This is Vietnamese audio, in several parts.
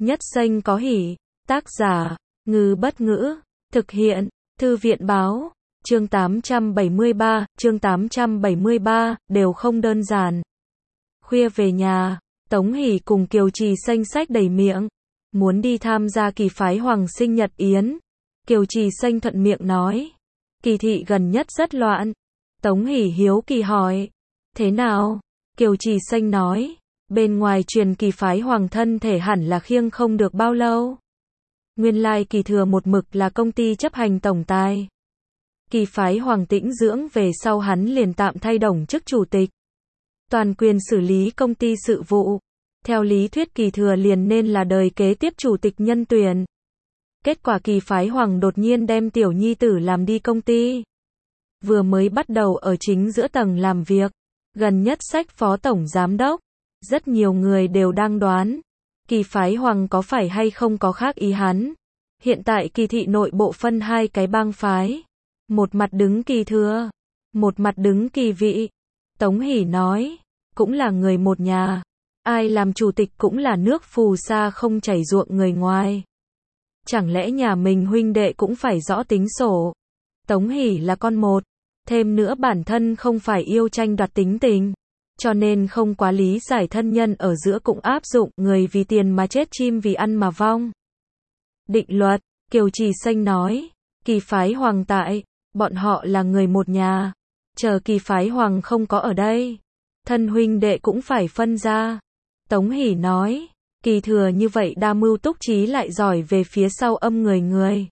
Nhất danh có hỷ. Tác giả, Ngư Bất Ngữ. Thực hiện, Thư viện Báo. Chương 873, đều không đơn giản. Khuya về nhà, Tống Hỷ cùng Kiều Trì Xanh xách đầy miệng, muốn đi tham gia kỳ phái hoàng sinh nhật yến. Kiều Trì Xanh thuận miệng nói, kỳ thị gần nhất rất loạn. Tống Hỷ hiếu kỳ hỏi, thế nào? Kiều Trì Xanh nói, bên ngoài truyền kỳ phái hoàng thân thể hẳn là khiêng không được bao lâu. Nguyên lai Kỳ Thừa một mực là công ty chấp hành tổng tài. Kỳ phái Hoàng Tĩnh Dưỡng về sau hắn liền tạm thay đồng chức chủ tịch, toàn quyền xử lý công ty sự vụ. Theo lý thuyết Kỳ Thừa liền nên là đời kế tiếp chủ tịch nhân tuyển. Kết quả kỳ phái Hoàng đột nhiên đem tiểu nhi tử làm đi công ty. Vừa mới bắt đầu ở chính giữa tầng làm việc, gần nhất sách phó tổng giám đốc. Rất nhiều người đều đang đoán, kỳ phái Hoàng có phải hay không có khác ý hắn. Hiện tại Kỳ thị nội bộ phân hai cái bang phái. Một mặt đứng Kỳ Thừa, một mặt đứng Kỳ Vị. Tống Hỷ nói, cũng là người một nhà. Ai làm chủ tịch cũng là nước phù sa không chảy ruộng người ngoài. Chẳng lẽ nhà mình huynh đệ cũng phải rõ tính sổ. Tống Hỷ là con một, thêm nữa bản thân không phải yêu tranh đoạt tính tình, cho nên không quá lý giải thân nhân ở giữa cũng áp dụng người vì tiền mà chết chim vì ăn mà vong. Định luật, Kiều Trì Xanh nói, kỳ phái Hoàng tại, bọn họ là người một nhà. Chờ kỳ phái Hoàng không có ở đây, thân huynh đệ cũng phải phân ra. Tống Hỷ nói, Kỳ Thừa như vậy đa mưu túc trí lại giỏi về phía sau âm người.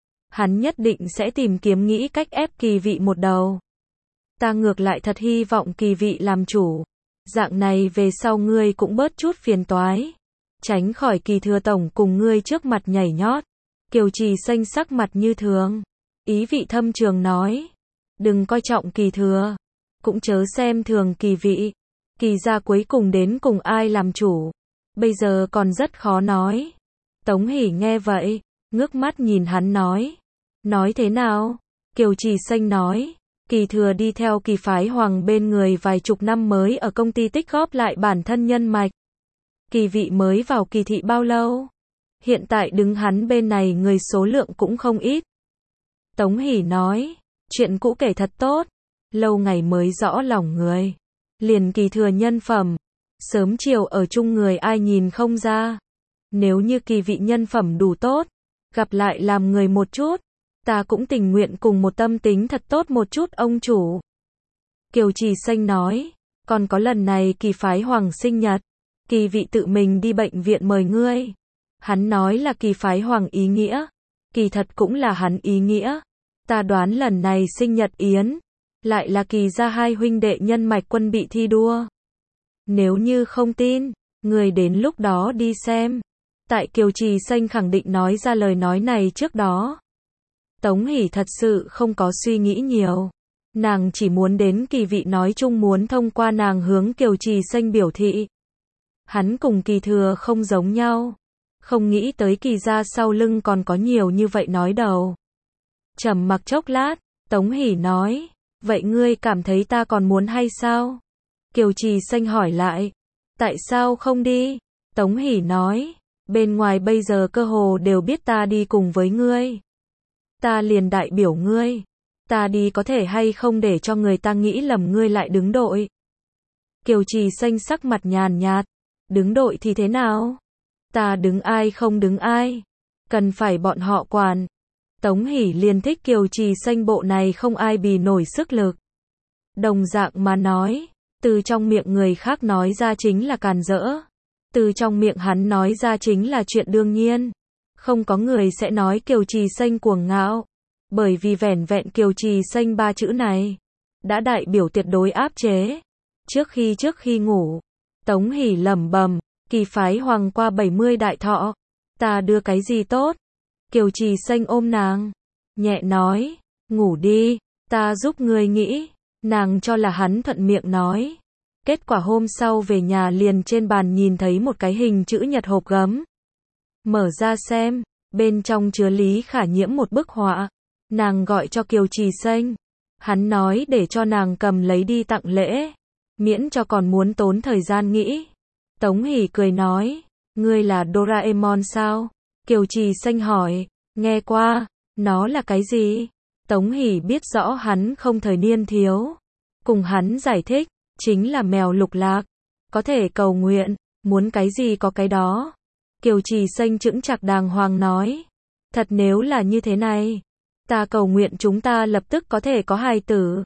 Hắn nhất định sẽ tìm kiếm nghĩ cách ép Kỳ Vị một đầu. Ta ngược lại thật hy vọng Kỳ Vị làm chủ. Dạng này về sau ngươi cũng bớt chút phiền toái. Tránh khỏi Kỳ Thừa tổng cùng ngươi trước mặt nhảy nhót. Kiều Trì Xanh sắc mặt như thường. Ý vị thâm trường nói. Đừng coi trọng Kỳ Thừa. Cũng chớ xem thường Kỳ Vị. Kỳ gia cuối cùng đến cùng ai làm chủ. Bây giờ còn rất khó nói. Tống Hỷ nghe vậy, ngước mắt nhìn hắn nói. Nói thế nào? Kiều Trì Xanh nói. Kỳ Thừa đi theo kỳ phái Hoàng bên người vài chục năm mới ở công ty tích góp lại bản thân nhân mạch. Kỳ Vị mới vào Kỳ thị bao lâu? Hiện tại đứng hắn bên này người số lượng cũng không ít. Tống Hỷ nói, chuyện cũ kể thật tốt, lâu ngày mới rõ lòng người. Liền Kỳ Thừa nhân phẩm, sớm chiều ở chung người ai nhìn không ra. Nếu như Kỳ Vị nhân phẩm đủ tốt, gặp lại làm người một chút, ta cũng tình nguyện cùng một tâm tính thật tốt một chút ông chủ. Kiều Trì Xanh nói, còn có lần này kỳ phái Hoàng sinh nhật, Kỳ Vị tự mình đi bệnh viện mời ngươi. Hắn nói là kỳ phái Hoàng ý nghĩa, kỳ thật cũng là hắn ý nghĩa. Ta đoán lần này sinh nhật yến, lại là Kỳ gia hai huynh đệ nhân mạch quân bị thi đua. Nếu như không tin, người đến lúc đó đi xem. Tại Kiều Trì Xanh khẳng định nói ra lời nói này trước đó, Tống Hỷ thật sự không có suy nghĩ nhiều. Nàng chỉ muốn đến Kỳ Vị nói chung muốn thông qua nàng hướng Kiều Trì Xanh biểu thị. Hắn cùng Kỳ Thừa không giống nhau. Không nghĩ tới Kỳ gia sau lưng còn có nhiều như vậy nói đầu. Trầm mặc chốc lát, Tống Hỷ nói, vậy ngươi cảm thấy ta còn muốn hay sao? Kiều Trì Xanh hỏi lại, tại sao không đi? Tống Hỷ nói, bên ngoài bây giờ cơ hồ đều biết ta đi cùng với ngươi. Ta liền đại biểu ngươi. Ta đi có thể hay không để cho người ta nghĩ lầm ngươi lại đứng đội. Kiều Trì Xanh sắc mặt nhàn nhạt. Đứng đội thì thế nào? Ta đứng ai không đứng ai? Cần phải bọn họ quản. Tống Hỷ liền thích Kiều Trì Xanh bộ này không ai bì nổi sức lực. Đồng dạng mà nói, từ trong miệng người khác nói ra chính là càn rỡ. Từ trong miệng hắn nói ra chính là chuyện đương nhiên. Không có người sẽ nói Kiều Trì Xanh cuồng ngạo. Bởi vì vẻn vẹn Kiều Trì Xanh ba chữ này đã đại biểu tuyệt đối áp chế. Trước khi ngủ, Tống Hỷ lẩm bẩm, kỳ phái Hoàng qua 70 đại thọ, ta đưa cái gì tốt? Kiều Trì Xanh ôm nàng, nhẹ nói, ngủ đi, ta giúp ngươi nghĩ. Nàng cho là hắn thuận miệng nói. Kết quả hôm sau về nhà liền trên bàn nhìn thấy một cái hình chữ nhật hộp gấm. Mở ra xem, bên trong chứa Lý Khả Nhiễm một bức họa. Nàng gọi cho Kiều Trì Xanh. Hắn nói để cho nàng cầm lấy đi tặng lễ, miễn cho còn muốn tốn thời gian nghĩ. Tống Hỷ cười nói, Ngươi là Doraemon sao? Kiều Trì Xanh hỏi. Nghe qua. Nó là cái gì? Tống Hỷ biết rõ hắn không thời niên thiếu. Cùng hắn giải thích. Chính là mèo lục lạc. Có thể cầu nguyện. Muốn cái gì có cái đó. Kiều Trì Xanh chững chạc đàng hoàng nói. Thật nếu là như thế này. Ta cầu nguyện chúng ta lập tức có thể có hài tử.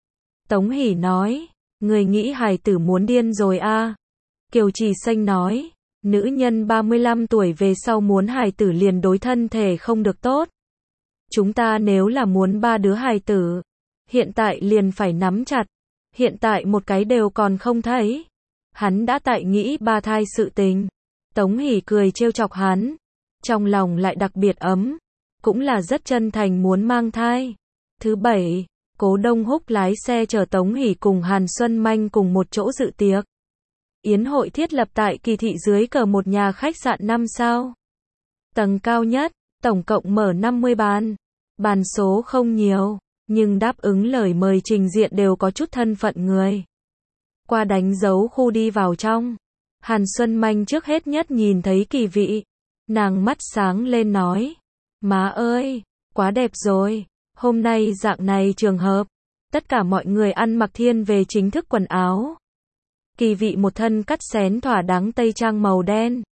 Tống Hỷ nói. Người nghĩ hài tử muốn điên rồi à? Kiều Trì Xanh nói. Nữ nhân 35 tuổi về sau muốn hài tử liền đối thân thể không được tốt. Chúng ta nếu là muốn 3 đứa hài tử, hiện tại liền phải nắm chặt. Hiện tại một cái đều còn không thấy. Hắn đã tại nghĩ 3 thai sự tình. Tống Hỷ cười trêu chọc hắn. Trong lòng lại đặc biệt ấm. Cũng là rất chân thành muốn mang thai. Thứ 7, Cố Đông Húc lái xe chở Tống Hỷ cùng Hàn Xuân Manh cùng một chỗ dự tiệc. Yến hội thiết lập tại Kỳ thị dưới cờ một nhà khách sạn 5 sao. Tầng cao nhất, tổng cộng mở 50 bàn. Bàn số không nhiều, nhưng đáp ứng lời mời trình diện đều có chút thân phận người. Qua đánh dấu khu đi vào trong. Hàn Xuân Manh trước hết nhất nhìn thấy Kỳ Vị. Nàng mắt sáng lên nói. Má ơi, quá đẹp rồi. Hôm nay dạng này trường hợp. Tất cả mọi người ăn mặc thiên về chính thức quần áo. Kỳ Vị một thân cắt xén thỏa đáng tây trang màu đen.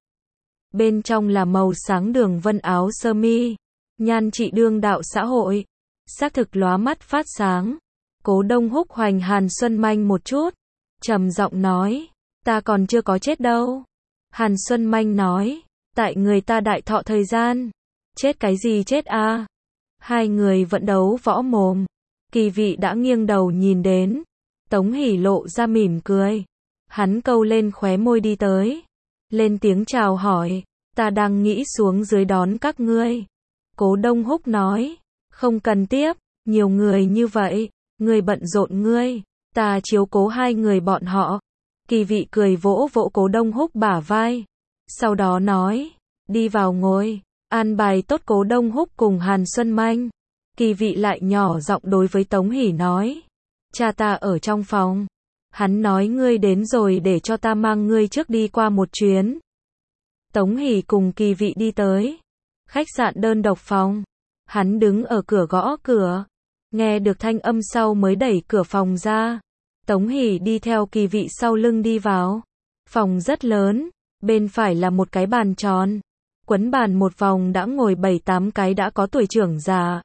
Bên trong là màu sáng đường vân áo sơ mi. Nhan trị đương đạo xã hội. Xác thực lóa mắt phát sáng. Cố Đông Húc hoành Hàn Xuân Manh một chút. Trầm giọng nói. Ta còn chưa có chết đâu. Hàn Xuân Manh nói. Tại người ta đại thọ thời gian. Chết cái gì chết à? Hai người vẫn đấu võ mồm. Kỳ Vị đã nghiêng đầu nhìn đến. Tống Hỷ lộ ra mỉm cười. Hắn câu lên khóe môi đi tới. Lên tiếng chào hỏi. Ta đang nghĩ xuống dưới đón các ngươi. Cố Đông Húc nói. Không cần tiếp. Nhiều người như vậy. Ngươi bận rộn ngươi. Ta chiếu cố hai người bọn họ. Kỳ Vị cười vỗ vỗ Cố Đông Húc bả vai. Sau đó nói. Đi vào ngồi. An bài tốt Cố Đông Húc cùng Hàn Xuân Manh. Kỳ Vị lại nhỏ giọng đối với Tống Hỷ nói. Cha ta ở trong phòng. Hắn nói ngươi đến rồi để cho ta mang ngươi trước đi qua một chuyến. Tống Hỷ cùng Kỳ Vị đi tới. Khách sạn đơn độc phòng. Hắn đứng ở cửa gõ cửa. Nghe được thanh âm sau mới đẩy cửa phòng ra. Tống Hỷ đi theo Kỳ Vị sau lưng đi vào. Phòng rất lớn. Bên phải là một cái bàn tròn. Quấn bàn một vòng đã ngồi 7-8 cái đã có tuổi trưởng già.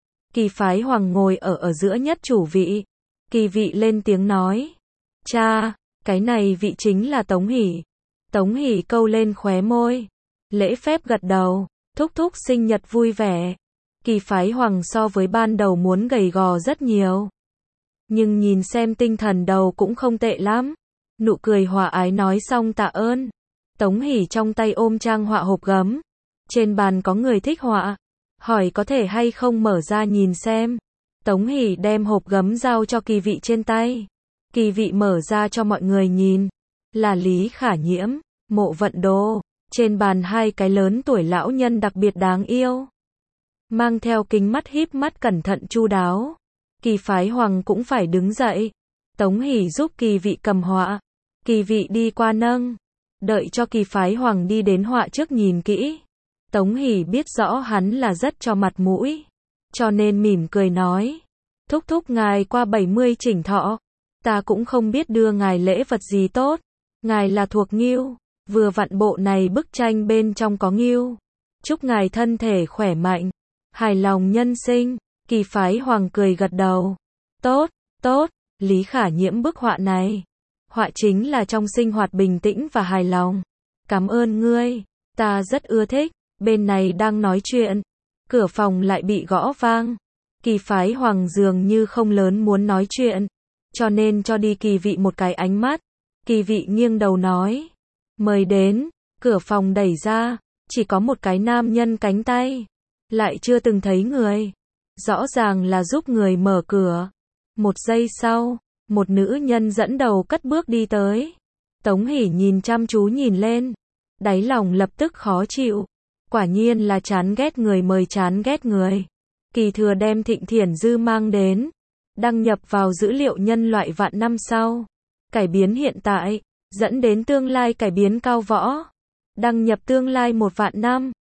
Kỳ Phái Hoàng ngồi ở giữa nhất chủ vị. Kỳ Vị lên tiếng nói. Cha, cái này vị chính là Tống Hỷ. Tống Hỷ câu lên khóe môi. Lễ phép gật đầu. Thúc thúc sinh nhật vui vẻ. Kỳ Phái Hoàng so với ban đầu muốn gầy gò rất nhiều. Nhưng nhìn xem tinh thần đầu cũng không tệ lắm. Nụ cười hòa ái nói xong tạ ơn. Tống Hỷ trong tay ôm trang họa hộp gấm. Trên bàn có người thích họa. Hỏi có thể hay không mở ra nhìn xem. Tống Hỷ đem hộp gấm giao cho Kỳ Vị trên tay. Kỳ Vị mở ra cho mọi người nhìn. Là Lý Khả Nhiễm, Mộ Vận Đô. Trên bàn hai cái lớn tuổi lão nhân đặc biệt đáng yêu. Mang theo kính mắt híp mắt cẩn thận chu đáo. Kỳ Phái Hoàng cũng phải đứng dậy. Tống Hỷ giúp Kỳ Vị cầm họa. Kỳ Vị đi qua nâng. Đợi cho Kỳ Phái Hoàng đi đến họa trước nhìn kỹ. Tống Hỷ biết rõ hắn là rất cho mặt mũi. Cho nên mỉm cười nói. Thúc thúc ngài qua 70 chỉnh thọ. Ta cũng không biết đưa ngài lễ vật gì tốt. Ngài là thuộc Ngưu. Vừa vặn bộ này bức tranh bên trong có Ngưu. Chúc ngài thân thể khỏe mạnh. Hài lòng nhân sinh. Kỳ Phái Hoàng cười gật đầu. Tốt, tốt. Lý Khả Nhiễm bức họa này. Họa chính là trong sinh hoạt bình tĩnh và hài lòng. Cảm ơn ngươi. Ta rất ưa thích. Bên này đang nói chuyện. Cửa phòng lại bị gõ vang. Kỳ Phái Hoàng dường như không lớn muốn nói chuyện. Cho nên cho đi Kỳ Vị một cái ánh mắt. Kỳ Vị nghiêng đầu nói. Mời đến. Cửa phòng đẩy ra. Chỉ có một cái nam nhân cánh tay. Lại chưa từng thấy người. Rõ ràng là giúp người mở cửa. Một giây sau. Một nữ nhân dẫn đầu cất bước đi tới. Tống Hỷ nhìn chăm chú nhìn lên. Đáy lòng lập tức khó chịu. Quả nhiên là chán ghét người mời chán ghét người. Kỳ Thừa đem Thịnh Thiển Dư mang đến. Đăng nhập vào dữ liệu nhân loại vạn năm sau. Cải biến hiện tại. Dẫn đến tương lai cải biến cao võ. Đăng nhập tương lai 1 vạn năm.